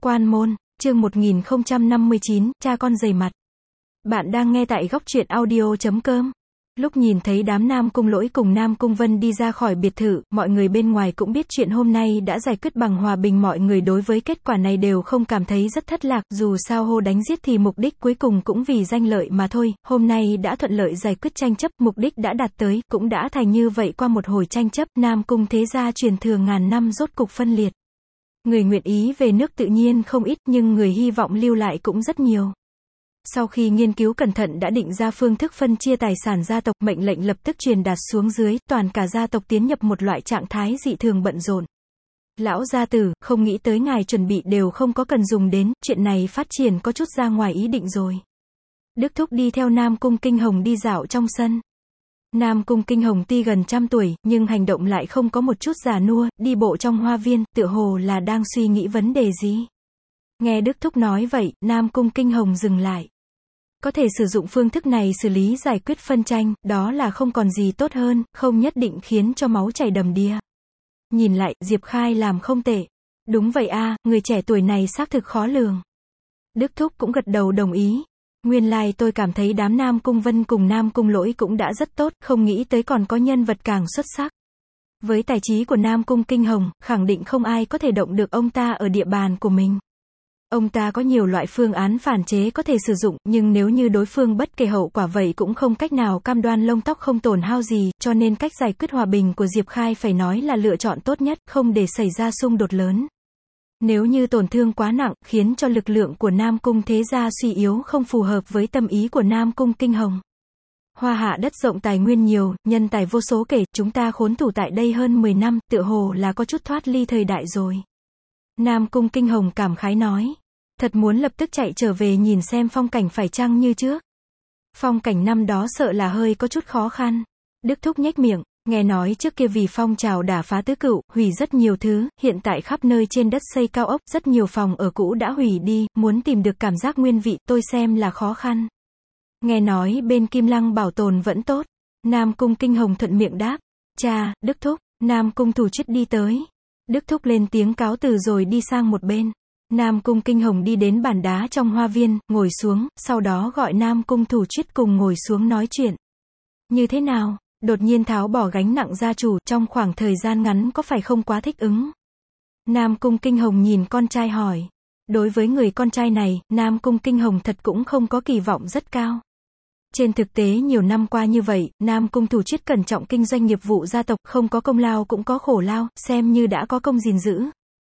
Quan môn, chương 1059, cha con dày mặt. Bạn đang nghe tại góc truyện audio.com. Lúc nhìn thấy đám Nam Cung Lỗi cùng Nam Cung Vân đi ra khỏi biệt thự, mọi người bên ngoài cũng biết chuyện hôm nay đã giải quyết bằng hòa bình, mọi người đối với kết quả này đều không cảm thấy rất thất lạc, dù sao hô đánh giết thì mục đích cuối cùng cũng vì danh lợi mà thôi, hôm nay đã thuận lợi giải quyết tranh chấp, mục đích đã đạt tới, cũng đã thành như vậy. Qua một hồi tranh chấp, Nam Cung thế gia truyền thừa ngàn năm rốt cục phân liệt. Người nguyện ý về nước tự nhiên không ít, nhưng người hy vọng lưu lại cũng rất nhiều. Sau khi nghiên cứu cẩn thận đã định ra phương thức phân chia tài sản gia tộc, mệnh lệnh lập tức truyền đạt xuống dưới, toàn cả gia tộc tiến nhập một loại trạng thái dị thường bận rộn. Lão gia tử, không nghĩ tới ngài chuẩn bị đều không có cần dùng đến, chuyện này phát triển có chút ra ngoài ý định rồi. Đức Thúc đi theo Nam Cung Kinh Hồng đi dạo trong sân. Nam Cung Kinh Hồng tuy gần trăm tuổi, nhưng hành động lại không có một chút già nua, đi bộ trong hoa viên, tựa hồ là đang suy nghĩ vấn đề gì. Nghe Đức Thúc nói vậy, Nam Cung Kinh Hồng dừng lại. Có thể sử dụng phương thức này xử lý giải quyết phân tranh, đó là không còn gì tốt hơn, không nhất định khiến cho máu chảy đầm đìa. Nhìn lại, Diệp Khai làm không tệ. Đúng vậy a, người trẻ tuổi này xác thực khó lường. Đức Thúc cũng gật đầu đồng ý. Nguyên lai tôi cảm thấy đám Nam Cung Vân cùng Nam Cung Lỗi cũng đã rất tốt, không nghĩ tới còn có nhân vật càng xuất sắc. Với tài trí của Nam Cung Kinh Hồng, khẳng định không ai có thể động được ông ta ở địa bàn của mình. Ông ta có nhiều loại phương án phản chế có thể sử dụng, nhưng nếu như đối phương bất kể hậu quả vậy cũng không cách nào cam đoan lông tóc không tổn hao gì, cho nên cách giải quyết hòa bình của Diệp Khai phải nói là lựa chọn tốt nhất, không để xảy ra xung đột lớn. Nếu như tổn thương quá nặng, khiến cho lực lượng của Nam Cung thế gia suy yếu, không phù hợp với tâm ý của Nam Cung Kinh Hồng. Hoa hạ đất rộng tài nguyên nhiều, nhân tài vô số kể, chúng ta khốn thủ tại đây hơn 10 năm, tựa hồ là có chút thoát ly thời đại rồi. Nam Cung Kinh Hồng cảm khái nói. Thật muốn lập tức chạy trở về nhìn xem phong cảnh phải chăng như trước. Phong cảnh năm đó sợ là hơi có chút khó khăn. Đức Thúc nhếch miệng, nghe nói trước kia vì phong trào đả phá tứ cựu, hủy rất nhiều thứ, hiện tại khắp nơi trên đất xây cao ốc, rất nhiều phòng ở cũ đã hủy đi, muốn tìm được cảm giác nguyên vị, tôi xem là khó khăn. Nghe nói bên Kim Lăng bảo tồn vẫn tốt. Nam Cung Kinh Hồng thuận miệng đáp. Cha, Đức Thúc. Nam Cung Thủ Chiết đi tới. Đức Thúc lên tiếng cáo từ rồi đi sang một bên. Nam Cung Kinh Hồng đi đến bàn đá trong hoa viên, ngồi xuống, sau đó gọi Nam Cung Thủ Chiết cùng ngồi xuống nói chuyện. Như thế nào? Đột nhiên tháo bỏ gánh nặng gia chủ, trong khoảng thời gian ngắn có phải không quá thích ứng? Nam Cung Kinh Hồng nhìn con trai hỏi. Đối với người con trai này, Nam Cung Kinh Hồng thật cũng không có kỳ vọng rất cao. Trên thực tế nhiều năm qua như vậy, Nam Cung Thủ Chiết cẩn trọng kinh doanh nghiệp vụ gia tộc, không có công lao cũng có khổ lao, xem như đã có công gìn giữ.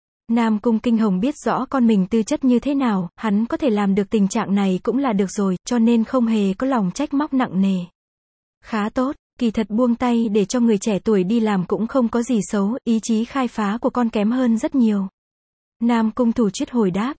Nam Cung Kinh Hồng biết rõ con mình tư chất như thế nào, hắn có thể làm được tình trạng này cũng là được rồi, cho nên không hề có lòng trách móc nặng nề. Khá tốt, kỳ thật buông tay để cho người trẻ tuổi đi làm cũng không có gì xấu, ý chí khai phá của con kém hơn rất nhiều. Nam Cung Thủ Chiết hồi đáp.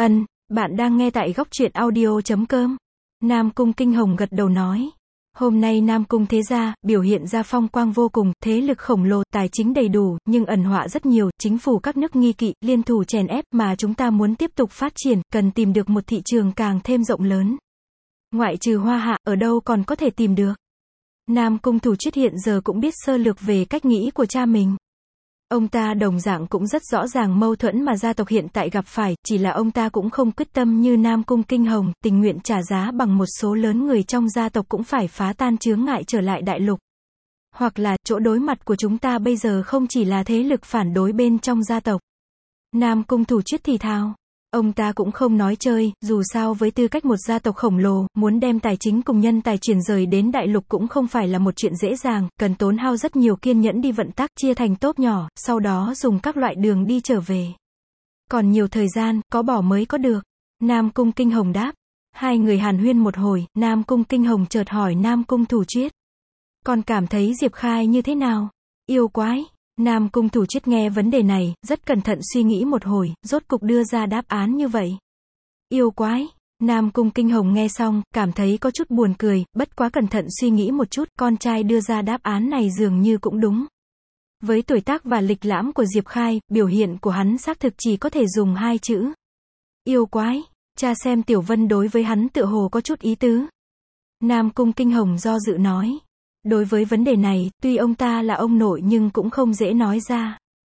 Bạn đang nghe tại góc truyện audio.com. Nam Cung Kinh Hồng gật đầu nói. Hôm nay Nam Cung thế gia, biểu hiện ra phong quang vô cùng, thế lực khổng lồ, tài chính đầy đủ, nhưng ẩn họa rất nhiều, chính phủ các nước nghi kỵ, liên thủ chèn ép, mà chúng ta muốn tiếp tục phát triển, cần tìm được một thị trường càng thêm rộng lớn. Ngoại trừ Hoa hạ, ở đâu còn có thể tìm được? Nam Cung Thủ Chiết hiện giờ cũng biết sơ lược về cách nghĩ của cha mình. Ông ta đồng dạng cũng rất rõ ràng mâu thuẫn mà gia tộc hiện tại gặp phải, chỉ là ông ta cũng không quyết tâm như Nam Cung Kinh Hồng, tình nguyện trả giá bằng một số lớn người trong gia tộc cũng phải phá tan chướng ngại trở lại đại lục. Hoặc là, chỗ đối mặt của chúng ta bây giờ không chỉ là thế lực phản đối bên trong gia tộc. Nam Cung Thủ Chiết thì thào. Ông ta cũng không nói chơi, dù sao với tư cách một gia tộc khổng lồ, muốn đem tài chính cùng nhân tài chuyển rời đến đại lục cũng không phải là một chuyện dễ dàng, cần tốn hao rất nhiều kiên nhẫn đi vận tắc, chia thành tốp nhỏ, sau đó dùng các loại đường đi trở về. Còn nhiều thời gian, có bỏ mới có được. Nam Cung Kinh Hồng đáp. Hai người hàn huyên một hồi, Nam Cung Kinh Hồng chợt hỏi Nam Cung Thủ Chiết. Con cảm thấy Diệp Khai như thế nào? Yêu quái. Nam Cung Thủ Chiết nghe vấn đề này, rất cẩn thận suy nghĩ một hồi, rốt cục đưa ra đáp án như vậy. Yêu quái. Nam Cung Kinh Hồng nghe xong, cảm thấy có chút buồn cười, bất quá cẩn thận suy nghĩ một chút, con trai đưa ra đáp án này dường như cũng đúng. Với tuổi tác và lịch lãm của Diệp Khai, biểu hiện của hắn xác thực chỉ có thể dùng hai chữ. Yêu quái. Cha xem Tiểu Vân đối với hắn tựa hồ có chút ý tứ. Nam Cung Kinh Hồng do dự nói. Đối với vấn đề này, tuy ông ta là ông nội nhưng cũng không dễ nói ra.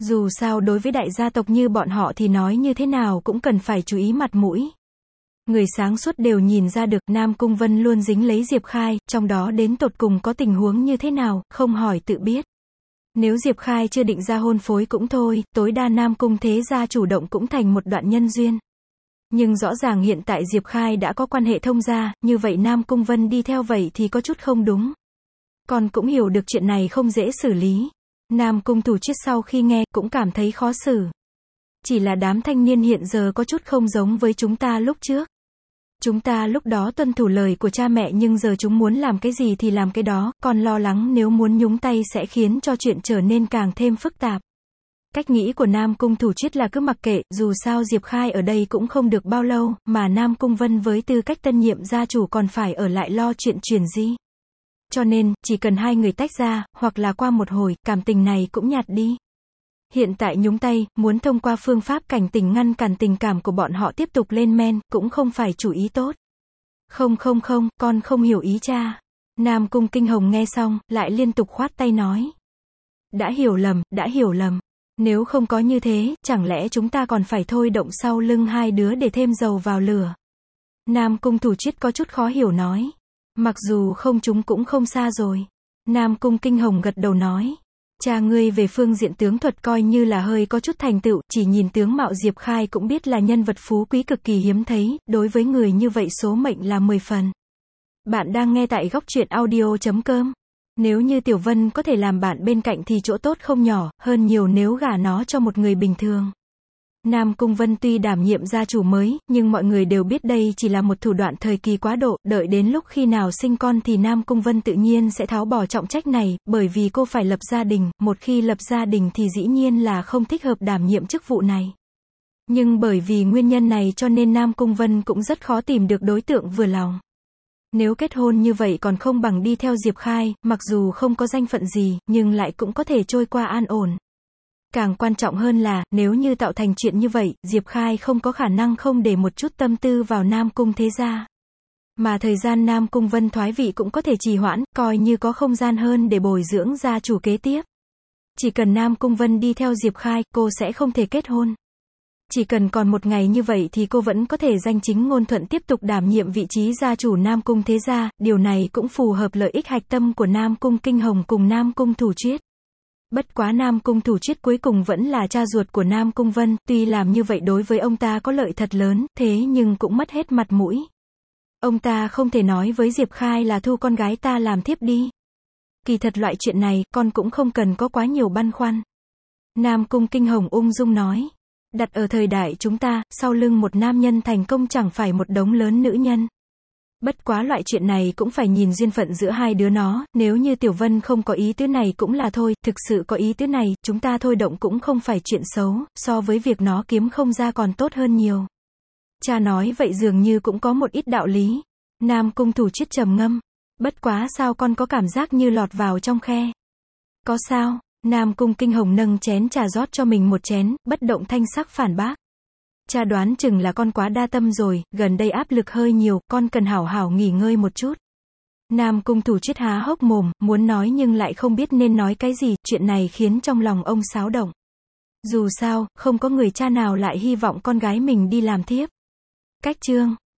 Dù sao đối với đại gia tộc như bọn họ thì nói như thế nào cũng cần phải chú ý mặt mũi. Người sáng suốt đều nhìn ra được Nam Cung Vân luôn dính lấy Diệp Khai, trong đó đến tột cùng có tình huống như thế nào, không hỏi tự biết. Nếu Diệp Khai chưa định ra hôn phối cũng thôi, tối đa Nam Cung thế gia chủ động cũng thành một đoạn nhân duyên. Nhưng rõ ràng hiện tại Diệp Khai đã có quan hệ thông gia, như vậy Nam Cung Vân đi theo vậy thì có chút không đúng. Con cũng hiểu được chuyện này không dễ xử lý. Nam Cung Thủ Chiết sau khi nghe, cũng cảm thấy khó xử. Chỉ là đám thanh niên hiện giờ có chút không giống với chúng ta lúc trước. Chúng ta lúc đó tuân thủ lời của cha mẹ nhưng giờ chúng muốn làm cái gì thì làm cái đó, con lo lắng nếu muốn nhúng tay sẽ khiến cho chuyện trở nên càng thêm phức tạp. Cách nghĩ của Nam Cung Thủ Chiết là cứ mặc kệ, dù sao Diệp Khai ở đây cũng không được bao lâu, mà Nam Cung Vân với tư cách tân nhiệm gia chủ còn phải ở lại lo chuyện chuyển di. Cho nên, chỉ cần hai người tách ra, hoặc là qua một hồi, cảm tình này cũng nhạt đi. Hiện tại nhúng tay, muốn thông qua phương pháp cảnh tỉnh ngăn cản tình cảm của bọn họ tiếp tục lên men, cũng không phải chủ ý tốt. Không, con không hiểu ý cha. Nam Cung Kinh Hồng nghe xong, lại liên tục khoát tay nói. Đã hiểu lầm. Nếu không có như thế, chẳng lẽ chúng ta còn phải thôi động sau lưng hai đứa để thêm dầu vào lửa. Nam Cung Thủ Chiết có chút khó hiểu nói. Mặc dù không chúng cũng không xa rồi. Nam Cung Kinh Hồng gật đầu nói. Cha ngươi về phương diện tướng thuật coi như là hơi có chút thành tựu, chỉ nhìn tướng mạo Diệp Khai cũng biết là nhân vật phú quý cực kỳ hiếm thấy, đối với người như vậy số mệnh là 10 phần. Bạn đang nghe tại góc truyện audio.com. Nếu như Tiểu Vân có thể làm bạn bên cạnh thì chỗ tốt không nhỏ, hơn nhiều nếu gả nó cho một người bình thường. Nam Cung Vân tuy đảm nhiệm gia chủ mới, nhưng mọi người đều biết đây chỉ là một thủ đoạn thời kỳ quá độ, đợi đến lúc khi nào sinh con thì Nam Cung Vân tự nhiên sẽ tháo bỏ trọng trách này, bởi vì cô phải lập gia đình, một khi lập gia đình thì dĩ nhiên là không thích hợp đảm nhiệm chức vụ này. Nhưng bởi vì nguyên nhân này cho nên Nam Cung Vân cũng rất khó tìm được đối tượng vừa lòng. Nếu kết hôn như vậy còn không bằng đi theo Diệp Khai, mặc dù không có danh phận gì, nhưng lại cũng có thể trôi qua an ổn. Càng quan trọng hơn là, nếu như tạo thành chuyện như vậy, Diệp Khai không có khả năng không để một chút tâm tư vào Nam Cung thế gia. Mà thời gian Nam Cung Vân thoái vị cũng có thể trì hoãn, coi như có không gian hơn để bồi dưỡng gia chủ kế tiếp. Chỉ cần Nam Cung Vân đi theo Diệp Khai, cô sẽ không thể kết hôn. Chỉ cần còn một ngày như vậy thì cô vẫn có thể danh chính ngôn thuận tiếp tục đảm nhiệm vị trí gia chủ Nam Cung thế gia, điều này cũng phù hợp lợi ích hạch tâm của Nam Cung Kinh Hồng cùng Nam Cung Thủ Chiết. Bất quá Nam Cung Thủ Chiết cuối cùng vẫn là cha ruột của Nam Cung Vân, tuy làm như vậy đối với ông ta có lợi thật lớn, thế nhưng cũng mất hết mặt mũi. Ông ta không thể nói với Diệp Khai là thu con gái ta làm thiếp đi. Kỳ thật loại chuyện này, con cũng không cần có quá nhiều băn khoăn. Nam Cung Kinh Hồng ung dung nói. Đặt ở thời đại chúng ta, sau lưng một nam nhân thành công chẳng phải một đống lớn nữ nhân. Bất quá loại chuyện này cũng phải nhìn duyên phận giữa hai đứa nó, nếu như Tiểu Vân không có ý tứ này cũng là thôi, thực sự có ý tứ này, chúng ta thôi động cũng không phải chuyện xấu, so với việc nó kiếm không ra còn tốt hơn nhiều. Cha nói vậy dường như cũng có một ít đạo lý. Nam Cung Thủ Chiết trầm ngâm. Bất quá sao con có cảm giác như lọt vào trong khe. Có sao? Nam Cung Kinh Hồng nâng chén trà rót cho mình một chén, bất động thanh sắc phản bác. Cha đoán chừng là con quá đa tâm rồi, gần đây áp lực hơi nhiều, con cần hảo hảo nghỉ ngơi một chút. Nam Cung Thủ Chiết há hốc mồm, muốn nói nhưng lại không biết nên nói cái gì, chuyện này khiến trong lòng ông xáo động. Dù sao, không có người cha nào lại hy vọng con gái mình đi làm thiếp. Cách chương